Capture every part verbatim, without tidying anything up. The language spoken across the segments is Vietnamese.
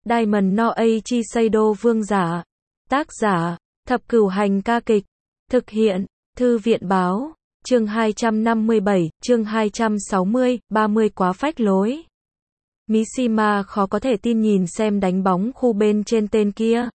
Diamond no Eiichi Seido vương giả. Tác giả, Thập Cửu Hành ca kịch. Thực hiện, Thư viện báo. Chương hai trăm năm mươi bảy, chương hai trăm sáu mươi, ba mươi quá phách lối. Mishima khó có thể tin nhìn xem đánh bóng khu bên trên tên kia.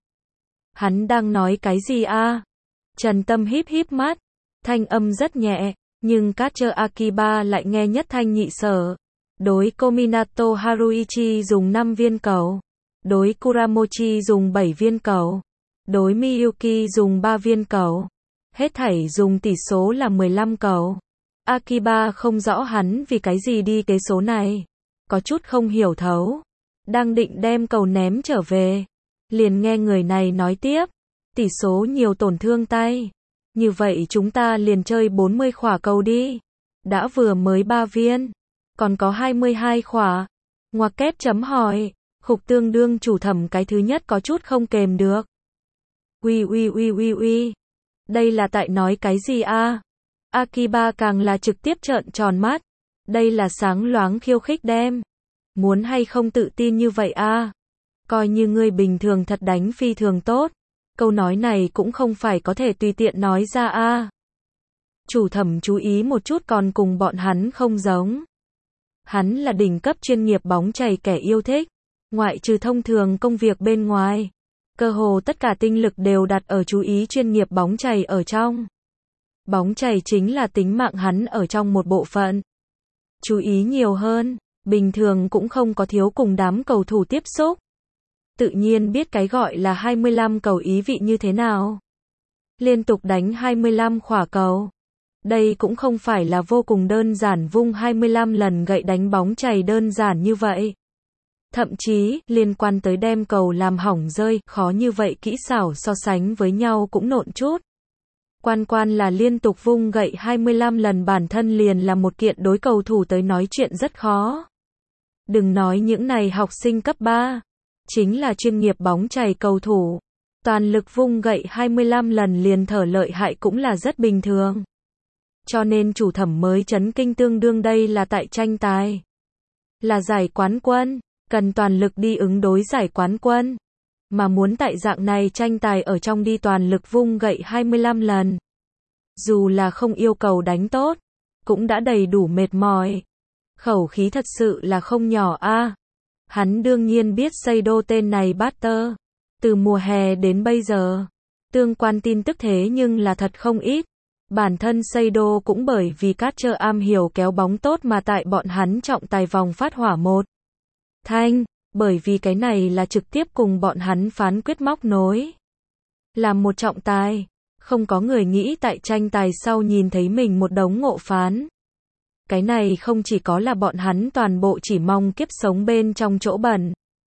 Hắn đang nói cái gì a? Trần Tâm híp híp mắt, thanh âm rất nhẹ, nhưng Catcher Akiba lại nghe nhất thanh nhị sở. Đối Kominato Haruichi dùng năm viên cầu. Đối Kuramochi dùng bảy viên cầu. Đối Miyuki dùng ba viên cầu. Hết thảy dùng tỷ số là mười lăm cầu. Akiba không rõ hắn vì cái gì đi cái số này. Có chút không hiểu thấu. Đang định đem cầu ném trở về. Liền nghe người này nói tiếp. Tỷ số nhiều tổn thương tay. Như vậy chúng ta liền chơi bốn mươi khỏa cầu đi. Đã vừa mới ba viên. Còn có hai mươi hai khỏa. Ngoặc kép chấm hỏi. Khục tương đương chủ thẩm cái thứ nhất có chút không kềm được. Uy uy uy uy uy. Đây là tại nói cái gì a? Akiba càng là trực tiếp trợn tròn mắt. Đây là sáng loáng khiêu khích đem. Muốn hay không tự tin như vậy a? Coi như ngươi bình thường thật đánh phi thường tốt. Câu nói này cũng không phải có thể tùy tiện nói ra a. Chủ thẩm chú ý một chút còn cùng bọn hắn không giống. Hắn là đỉnh cấp chuyên nghiệp bóng chày kẻ yêu thích. Ngoại trừ thông thường công việc bên ngoài. Cơ hồ tất cả tinh lực đều đặt ở chú ý chuyên nghiệp bóng chày ở trong. Bóng chày chính là tính mạng hắn ở trong một bộ phận. Chú ý nhiều hơn, bình thường cũng không có thiếu cùng đám cầu thủ tiếp xúc. Tự nhiên biết cái gọi là hai mươi lăm cầu ý vị như thế nào. Liên tục đánh hai mươi lăm khỏa cầu. Đây cũng không phải là vô cùng đơn giản vung hai mươi lăm lần gậy đánh bóng chày đơn giản như vậy. Thậm chí, liên quan tới đem cầu làm hỏng rơi, khó như vậy kỹ xảo so sánh với nhau cũng nộn chút. Quan quan là liên tục vung gậy hai mươi lăm lần bản thân liền là một kiện đối cầu thủ tới nói chuyện rất khó. Đừng nói những này học sinh cấp ba. Chính là chuyên nghiệp bóng chày cầu thủ. Toàn lực vung gậy hai mươi lăm lần liền thở lợi hại cũng là rất bình thường. Cho nên chủ thẩm mới chấn kinh tương đương đây là tại tranh tài. Là giải quán quân. Cần toàn lực đi ứng đối giải quán quân. Mà muốn tại dạng này tranh tài ở trong đi toàn lực vung gậy hai mươi lăm lần. Dù là không yêu cầu đánh tốt, cũng đã đầy đủ mệt mỏi. Khẩu khí thật sự là không nhỏ a. Hắn đương nhiên biết Seido tên này batter. Từ mùa hè đến bây giờ, tương quan tin tức thế nhưng là thật không ít. Bản thân Seido cũng bởi vì Catcher am hiểu kéo bóng tốt mà tại bọn hắn trọng tài vòng phát hỏa một. Thanh, bởi vì cái này là trực tiếp cùng bọn hắn phán quyết móc nối. Làm một trọng tài, không có người nghĩ tại tranh tài sau nhìn thấy mình một đống ngộ phán. Cái này không chỉ có là bọn hắn toàn bộ chỉ mong kiếp sống bên trong chỗ bẩn,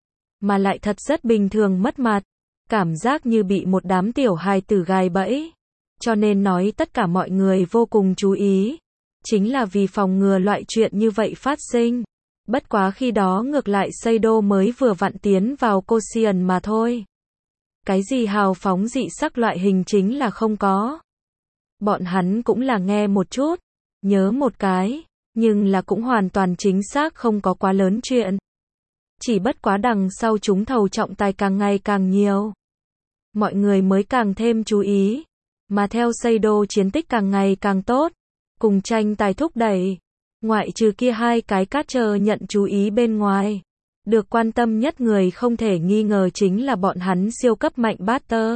mà lại thật rất bình thường mất mặt, cảm giác như bị một đám tiểu hài tử gài bẫy. Cho nên nói tất cả mọi người vô cùng chú ý, chính là vì phòng ngừa loại chuyện như vậy phát sinh. Bất quá khi đó ngược lại Seido mới vừa vặn tiến vào Koshien mà thôi. Cái gì hào phóng dị sắc loại hình chính là không có. Bọn hắn cũng là nghe một chút, nhớ một cái, nhưng là cũng hoàn toàn chính xác không có quá lớn chuyện. Chỉ bất quá đằng sau chúng thầu trọng tài càng ngày càng nhiều. Mọi người mới càng thêm chú ý, mà theo Seido chiến tích càng ngày càng tốt, cùng tranh tài thúc đẩy. Ngoại trừ kia hai cái Catcher nhận chú ý bên ngoài. Được quan tâm nhất người không thể nghi ngờ chính là bọn hắn siêu cấp mạnh batter.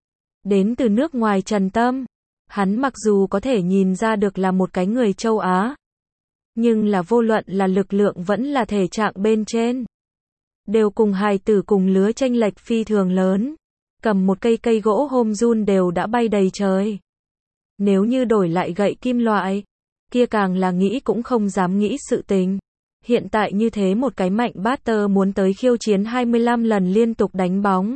Đến từ nước ngoài Trần Tâm. Hắn mặc dù có thể nhìn ra được là một cái người châu Á. Nhưng là vô luận là lực lượng vẫn là thể trạng bên trên. Đều cùng hài tử cùng lứa chênh lệch phi thường lớn. Cầm một cây cây gỗ hôm run đều đã bay đầy trời. Nếu như đổi lại gậy kim loại. Kia càng là nghĩ cũng không dám nghĩ sự tình. Hiện tại như thế một cái mạnh batter muốn tới khiêu chiến hai mươi lăm lần liên tục đánh bóng.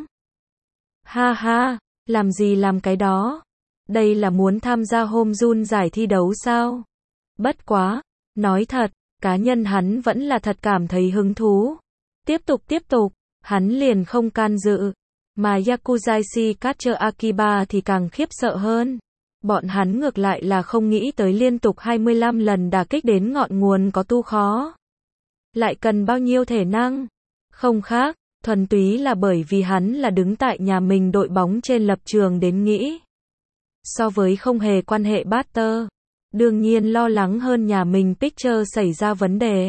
Ha ha, làm gì làm cái đó? Đây là muốn tham gia home run giải thi đấu sao? Bất quá, nói thật, cá nhân hắn vẫn là thật cảm thấy hứng thú. Tiếp tục tiếp tục, hắn liền không can dự. Mà Yakuzashi Catcher Akiba thì càng khiếp sợ hơn. Bọn hắn ngược lại là không nghĩ tới liên tục hai mươi lăm lần đả kích đến ngọn nguồn có tu khó. Lại cần bao nhiêu thể năng? Không khác, Thuần túy là bởi vì hắn là đứng tại nhà mình đội bóng trên lập trường đến nghĩ. So với không hề quan hệ Barter, đương nhiên lo lắng hơn nhà mình Picture xảy ra vấn đề.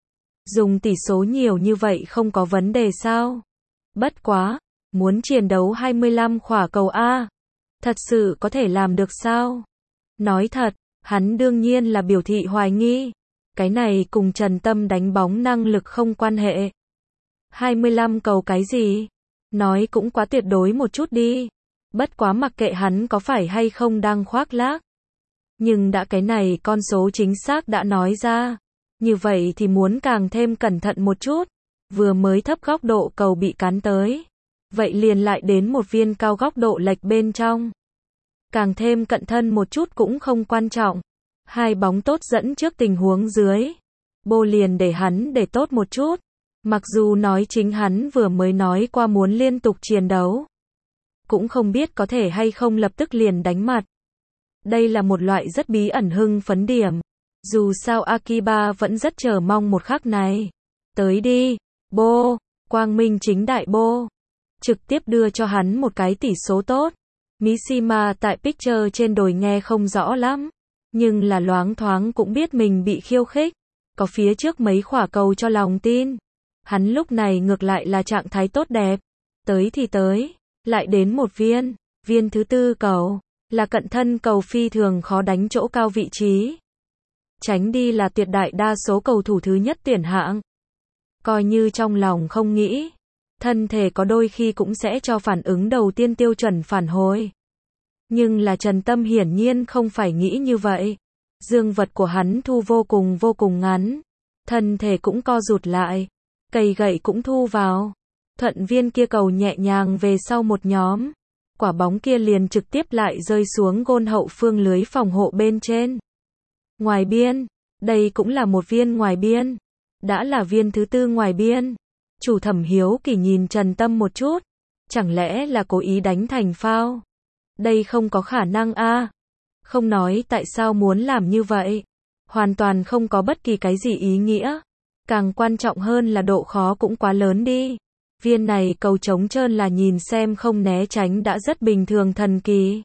Dùng tỷ số nhiều như vậy không có vấn đề sao? Bất quá, muốn chiến đấu hai mươi lăm quả cầu A, thật sự có thể làm được sao? Nói thật, hắn đương nhiên là biểu thị hoài nghi. Cái này cùng Trần Tâm đánh bóng năng lực không quan hệ. hai mươi lăm cầu cái gì? Nói cũng quá tuyệt đối một chút đi. Bất quá mặc kệ hắn có phải hay không đang khoác lác. Nhưng đã cái này con số chính xác đã nói ra. Như vậy thì muốn càng thêm cẩn thận một chút. Vừa mới thấp góc độ cầu bị cán tới. Vậy liền lại đến một viên cao góc độ lệch bên trong. Càng thêm cận thân một chút cũng không quan trọng. Hai bóng tốt dẫn trước tình huống dưới. Bô liền để hắn để tốt một chút. Mặc dù nói chính hắn vừa mới nói qua muốn liên tục chiến đấu. Cũng không biết có thể hay không lập tức liền đánh mặt. Đây là một loại rất bí ẩn hưng phấn điểm. Dù sao Akiba vẫn rất chờ mong một khắc này. Tới đi, Bô, quang minh chính đại Bô. Trực tiếp đưa cho hắn một cái tỷ số tốt. Mishima tại Picture trên đồi nghe không rõ lắm. Nhưng là loáng thoáng cũng biết mình bị khiêu khích. Có phía trước mấy quả cầu cho lòng tin. Hắn lúc này ngược lại là trạng thái tốt đẹp. Tới thì tới. Lại đến một viên. Viên thứ tư cầu. Là cận thân cầu phi thường khó đánh chỗ cao vị trí. Tránh đi là tuyệt đại đa số cầu thủ thứ nhất tuyển hạng. Coi như trong lòng không nghĩ. Thân thể có đôi khi cũng sẽ cho phản ứng đầu tiên tiêu chuẩn phản hồi. Nhưng là Trần Tâm hiển nhiên không phải nghĩ như vậy. Dương vật của hắn thu vô cùng vô cùng ngắn. Thân thể cũng co rụt lại. Cây gậy cũng thu vào. Thuận viên kia cầu nhẹ nhàng về sau một nhóm. Quả bóng kia liền trực tiếp lại rơi xuống gôn hậu phương lưới phòng hộ bên trên. Ngoài biên. Đây cũng là một viên ngoài biên. Đã là viên thứ tư ngoài biên. Chủ Thẩm hiếu kỳ nhìn Trần Tâm một chút. Chẳng lẽ là cố ý đánh thành phao? Đây không có khả năng a. Không nói tại sao muốn làm như vậy. Hoàn toàn không có bất kỳ cái gì ý nghĩa. Càng quan trọng hơn là độ khó cũng quá lớn đi. Viên này cầu trống trơn là nhìn xem không né tránh đã rất bình thường thần kỳ.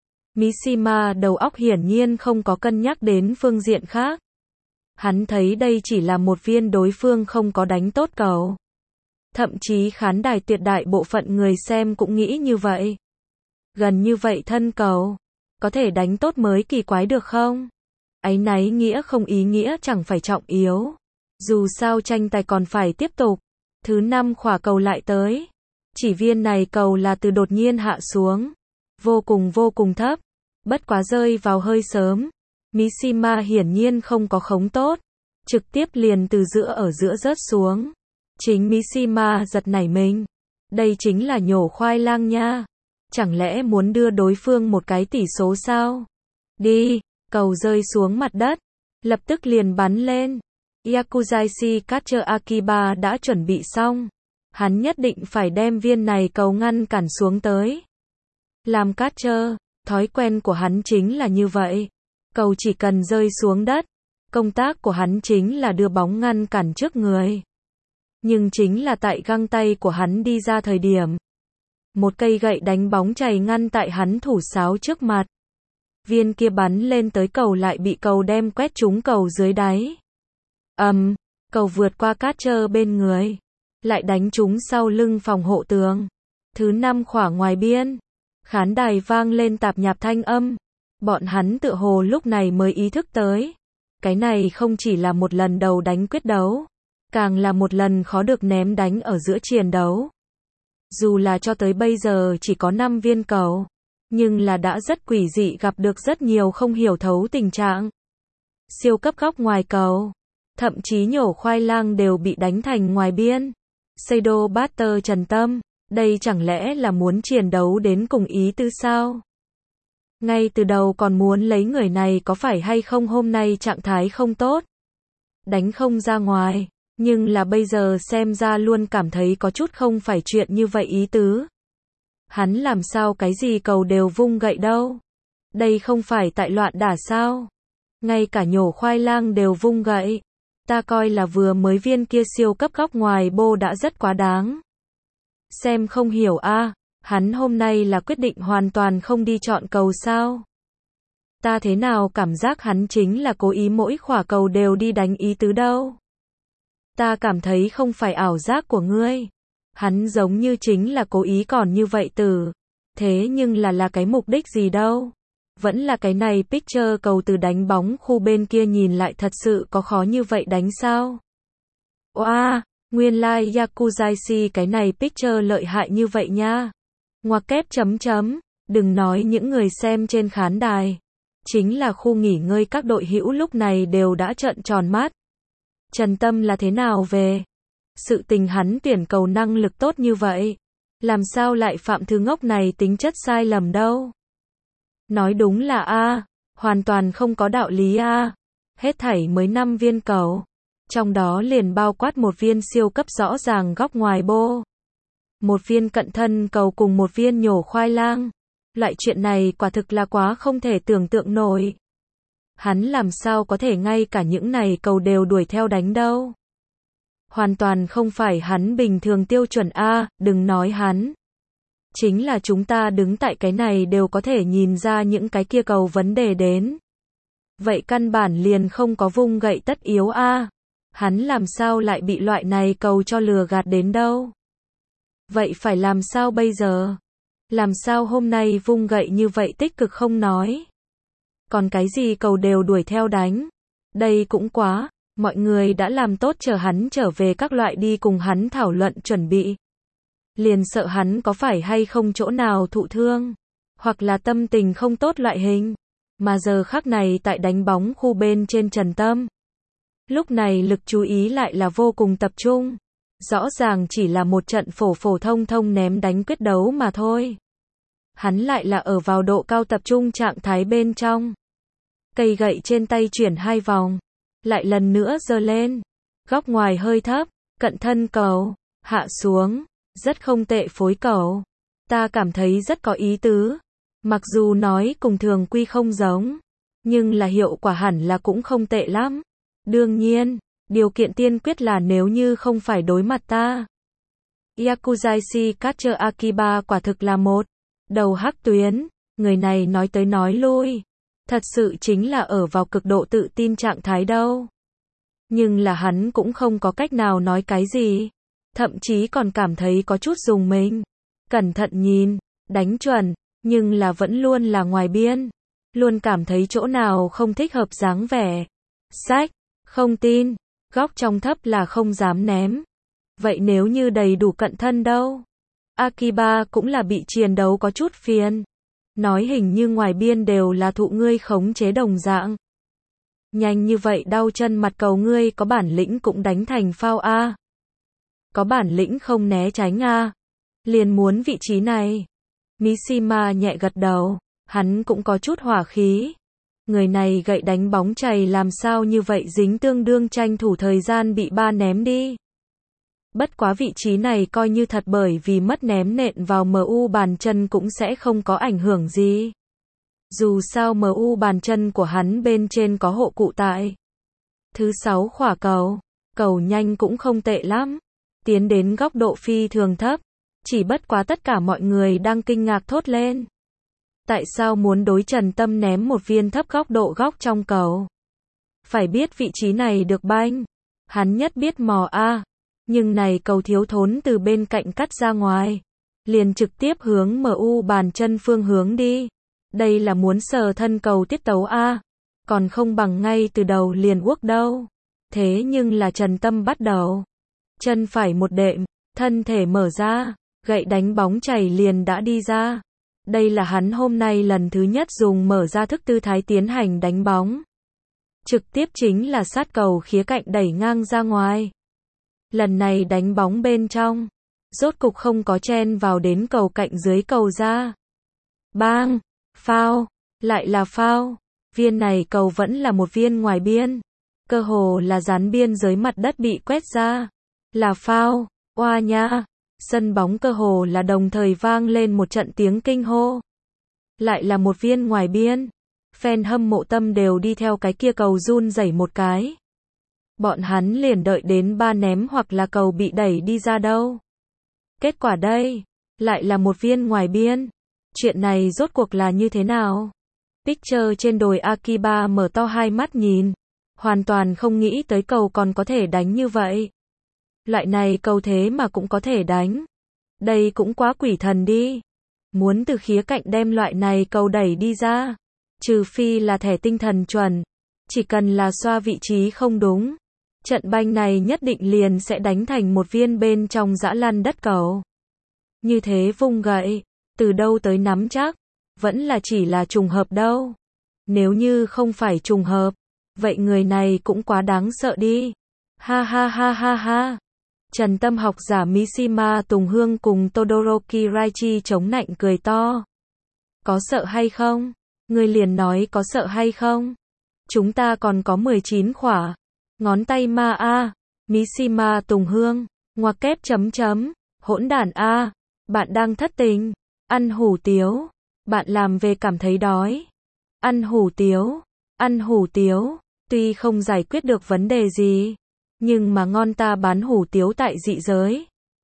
Mishima đầu óc hiển nhiên không có cân nhắc đến phương diện khác. Hắn thấy đây chỉ là một viên đối phương không có đánh tốt cầu. Thậm chí khán đài tuyệt đại bộ phận người xem cũng nghĩ như vậy. Gần như vậy thân cầu. Có thể đánh tốt mới kỳ quái được không? Áy náy nghĩa không ý nghĩa chẳng phải trọng yếu. Dù sao tranh tài còn phải tiếp tục. Thứ năm quả cầu lại tới. Chỉ viên này cầu là từ đột nhiên hạ xuống. Vô cùng vô cùng thấp. Bất quá rơi vào hơi sớm. Mishima hiển nhiên không có khống tốt. Trực tiếp liền từ giữa ở giữa rớt xuống. Chính Mishima giật nảy mình. Đây chính là nhổ khoai lang nha. Chẳng lẽ muốn đưa đối phương một cái tỷ số sao? Đi, cầu rơi xuống mặt đất. Lập tức liền bắn lên. Yakuzashi Catcher Akiba đã chuẩn bị xong. Hắn nhất định phải đem viên này cầu ngăn cản xuống tới. Làm catcher, thói quen của hắn chính là như vậy. Cầu chỉ cần rơi xuống đất. Công tác của hắn chính là đưa bóng ngăn cản trước người. Nhưng chính là tại găng tay của hắn đi ra thời điểm. Một cây gậy đánh bóng chày ngăn tại hắn thủ sáo trước mặt. Viên kia bắn lên tới cầu lại bị cầu đem quét trúng cầu dưới đáy. Ầm, um, cầu vượt qua catcher bên người. Lại đánh trúng sau lưng phòng hộ tường. Thứ năm quả ngoài biên. Khán đài vang lên tạp nhạp thanh âm. Bọn hắn tựa hồ lúc này mới ý thức tới. Cái này không chỉ là một lần đầu đánh quyết đấu. Càng là một lần khó được ném đánh ở giữa chiến đấu. Dù là cho tới bây giờ chỉ có năm viên cầu. Nhưng là đã rất quỷ dị gặp được rất nhiều không hiểu thấu tình trạng. Siêu cấp góc ngoài cầu. Thậm chí nhổ khoai lang đều bị đánh thành ngoài biên. Seido Barter Trần Tâm. Đây chẳng lẽ là muốn chiến đấu đến cùng ý tư sao? Ngay từ đầu còn muốn lấy người này có phải hay không hôm nay trạng thái không tốt. Đánh không ra ngoài. Nhưng là bây giờ xem ra luôn cảm thấy có chút không phải chuyện như vậy ý tứ. Hắn làm sao cái gì cầu đều vung gậy đâu. Đây không phải tại loạn đả sao. Ngay cả nhổ khoai lang đều vung gậy. Ta coi là vừa mới viên kia siêu cấp góc ngoài bô đã rất quá đáng. Xem không hiểu a, hắn hôm nay là quyết định hoàn toàn không đi chọn cầu sao? Ta thế nào cảm giác hắn chính là cố ý mỗi khỏa cầu đều đi đánh ý tứ đâu. Ta cảm thấy không phải ảo giác của ngươi. Hắn giống như chính là cố ý còn như vậy từ. Thế nhưng là là cái mục đích gì đâu? Vẫn là cái này picture cầu từ đánh bóng khu bên kia nhìn lại thật sự có khó như vậy đánh sao? Oa, nguyên lai like Yakuzaishi cái này picture lợi hại như vậy nha. Ngoặc kép chấm chấm, đừng nói những người xem trên khán đài. Chính là khu nghỉ ngơi các đội hữu lúc này đều đã trợn tròn mắt. Trần Tâm là thế nào về? Sự tình hắn tuyển cầu năng lực tốt như vậy. Làm sao lại phạm thứ ngốc này tính chất sai lầm đâu? Nói đúng là a, hoàn toàn không có đạo lý a. Hết thảy mới năm viên cầu. Trong đó liền bao quát một viên siêu cấp rõ ràng góc ngoài bô. Một viên cận thân cầu cùng một viên nhổ khoai lang. Loại chuyện này quả thực là quá không thể tưởng tượng nổi. Hắn làm sao có thể ngay cả những này cầu đều đuổi theo đánh đâu. Hoàn toàn không phải hắn bình thường tiêu chuẩn a, đừng nói hắn. Chính là chúng ta đứng tại cái này đều có thể nhìn ra những cái kia cầu vấn đề đến. Vậy căn bản liền không có vung gậy tất yếu a. Hắn làm sao lại bị loại này cầu cho lừa gạt đến đâu. Vậy phải làm sao bây giờ? Làm sao hôm nay vung gậy như vậy tích cực không nói. Còn cái gì cầu đều đuổi theo đánh. Đây cũng quá, mọi người đã làm tốt chờ hắn trở về các loại đi cùng hắn thảo luận chuẩn bị. Liền sợ hắn có phải hay không chỗ nào thụ thương, hoặc là tâm tình không tốt loại hình. Mà giờ khắc này tại đánh bóng khu bên trên Trần Tâm. Lúc này lực chú ý lại là vô cùng tập trung. Rõ ràng chỉ là một trận phổ phổ thông thông ném đánh quyết đấu mà thôi. Hắn lại là ở vào độ cao tập trung trạng thái bên trong. Cây gậy trên tay chuyển hai vòng. Lại lần nữa giơ lên. Góc ngoài hơi thấp. Cận thân cầu. Hạ xuống. Rất không tệ phối cầu. Ta cảm thấy rất có ý tứ. Mặc dù nói cùng thường quy không giống. Nhưng là hiệu quả hẳn là cũng không tệ lắm. Đương nhiên. Điều kiện tiên quyết là nếu như không phải đối mặt ta. Yakuzaishi Catcher Akiba quả thực là một đầu hắc tuyến. Người này nói tới nói lui. Thật sự chính là ở vào cực độ tự tin trạng thái đâu. Nhưng là hắn cũng không có cách nào nói cái gì. Thậm chí còn cảm thấy có chút rùng mình. Cẩn thận nhìn, đánh chuẩn, nhưng là vẫn luôn là ngoài biên. Luôn cảm thấy chỗ nào không thích hợp dáng vẻ. Sách, không tin, góc trong thấp là không dám ném. Vậy nếu như đầy đủ cận thân đâu? Akiba cũng là bị chiến đấu có chút phiền. Nói hình như ngoài biên đều là thụ ngươi khống chế đồng dạng. Nhanh như vậy đau chân mặt cầu ngươi có bản lĩnh cũng đánh thành phao a. Có bản lĩnh không né tránh a. Liền muốn vị trí này. Mishima nhẹ gật đầu, hắn cũng có chút hỏa khí. Người này gậy đánh bóng chày làm sao như vậy dính tương đương tranh thủ thời gian bị ba ném đi. Bất quá vị trí này coi như thật bởi vì mất ném nện vào em u bàn chân cũng sẽ không có ảnh hưởng gì. Dù sao em u bàn chân của hắn bên trên có hộ cụ tại. Thứ sáu khỏa cầu, cầu nhanh cũng không tệ lắm. Tiến đến góc độ phi thường thấp. Chỉ bất quá tất cả mọi người đang kinh ngạc thốt lên. Tại sao muốn đối Trần Tâm ném một viên thấp góc độ góc trong cầu? Phải biết vị trí này được banh. Hắn nhất biết mò a. Nhưng này cầu thiếu thốn từ bên cạnh cắt ra ngoài. Liền trực tiếp hướng em u bàn chân phương hướng đi. Đây là muốn sờ thân cầu tiết tấu a. Còn không bằng ngay từ đầu liền uốc đâu. Thế nhưng là Trần Tâm bắt đầu. Chân phải một đệm, thân thể mở ra, gậy đánh bóng chảy liền đã đi ra. Đây là hắn hôm nay lần thứ nhất dùng mở ra thức tư thái tiến hành đánh bóng. Trực tiếp chính là sát cầu khía cạnh đẩy ngang ra ngoài. Lần này đánh bóng bên trong, rốt cục không có chen vào đến cầu cạnh dưới cầu ra. Bang, phao, lại là phao. Viên này cầu vẫn là một viên ngoài biên. Cơ hồ là dán biên giới mặt đất bị quét ra. Là phao, oa nha. Sân bóng cơ hồ là đồng thời vang lên một trận tiếng kinh hô. Lại là một viên ngoài biên. Fan hâm mộ Tâm đều đi theo cái kia cầu run rẩy một cái. Bọn hắn liền đợi đến ba ném hoặc là cầu bị đẩy đi ra đâu. Kết quả đây, lại là một viên ngoài biên. Chuyện này rốt cuộc là như thế nào? Picture trên đồi Akiba mở to hai mắt nhìn. Hoàn toàn không nghĩ tới cầu còn có thể đánh như vậy. Loại này cầu thế mà cũng có thể đánh. Đây cũng quá quỷ thần đi. Muốn từ khía cạnh đem loại này cầu đẩy đi ra. Trừ phi là thẻ tinh thần chuẩn. Chỉ cần là xoa vị trí không đúng. Trận banh này nhất định liền sẽ đánh thành một viên bên trong dã lăn đất cầu. Như thế vung gậy. Từ đâu tới nắm chắc. Vẫn là chỉ là trùng hợp đâu. Nếu như không phải trùng hợp. Vậy người này cũng quá đáng sợ đi. Ha ha ha ha ha. Trần tâm học giả Mishima Tùng Hương cùng Todoroki Raichi chống nạnh cười to. Có sợ hay không? Ngươi liền nói có sợ hay không? Chúng ta còn có mười chín khỏa. Ngón tay ma a. Mishima Tùng Hương. Ngoặc kép chấm chấm. Hỗn đản a. Bạn đang thất tình. Ăn hủ tiếu. Bạn làm về cảm thấy đói. Ăn hủ tiếu. Ăn hủ tiếu. Tuy không giải quyết được vấn đề gì. Nhưng mà ngon ta bán hủ tiếu tại dị giới.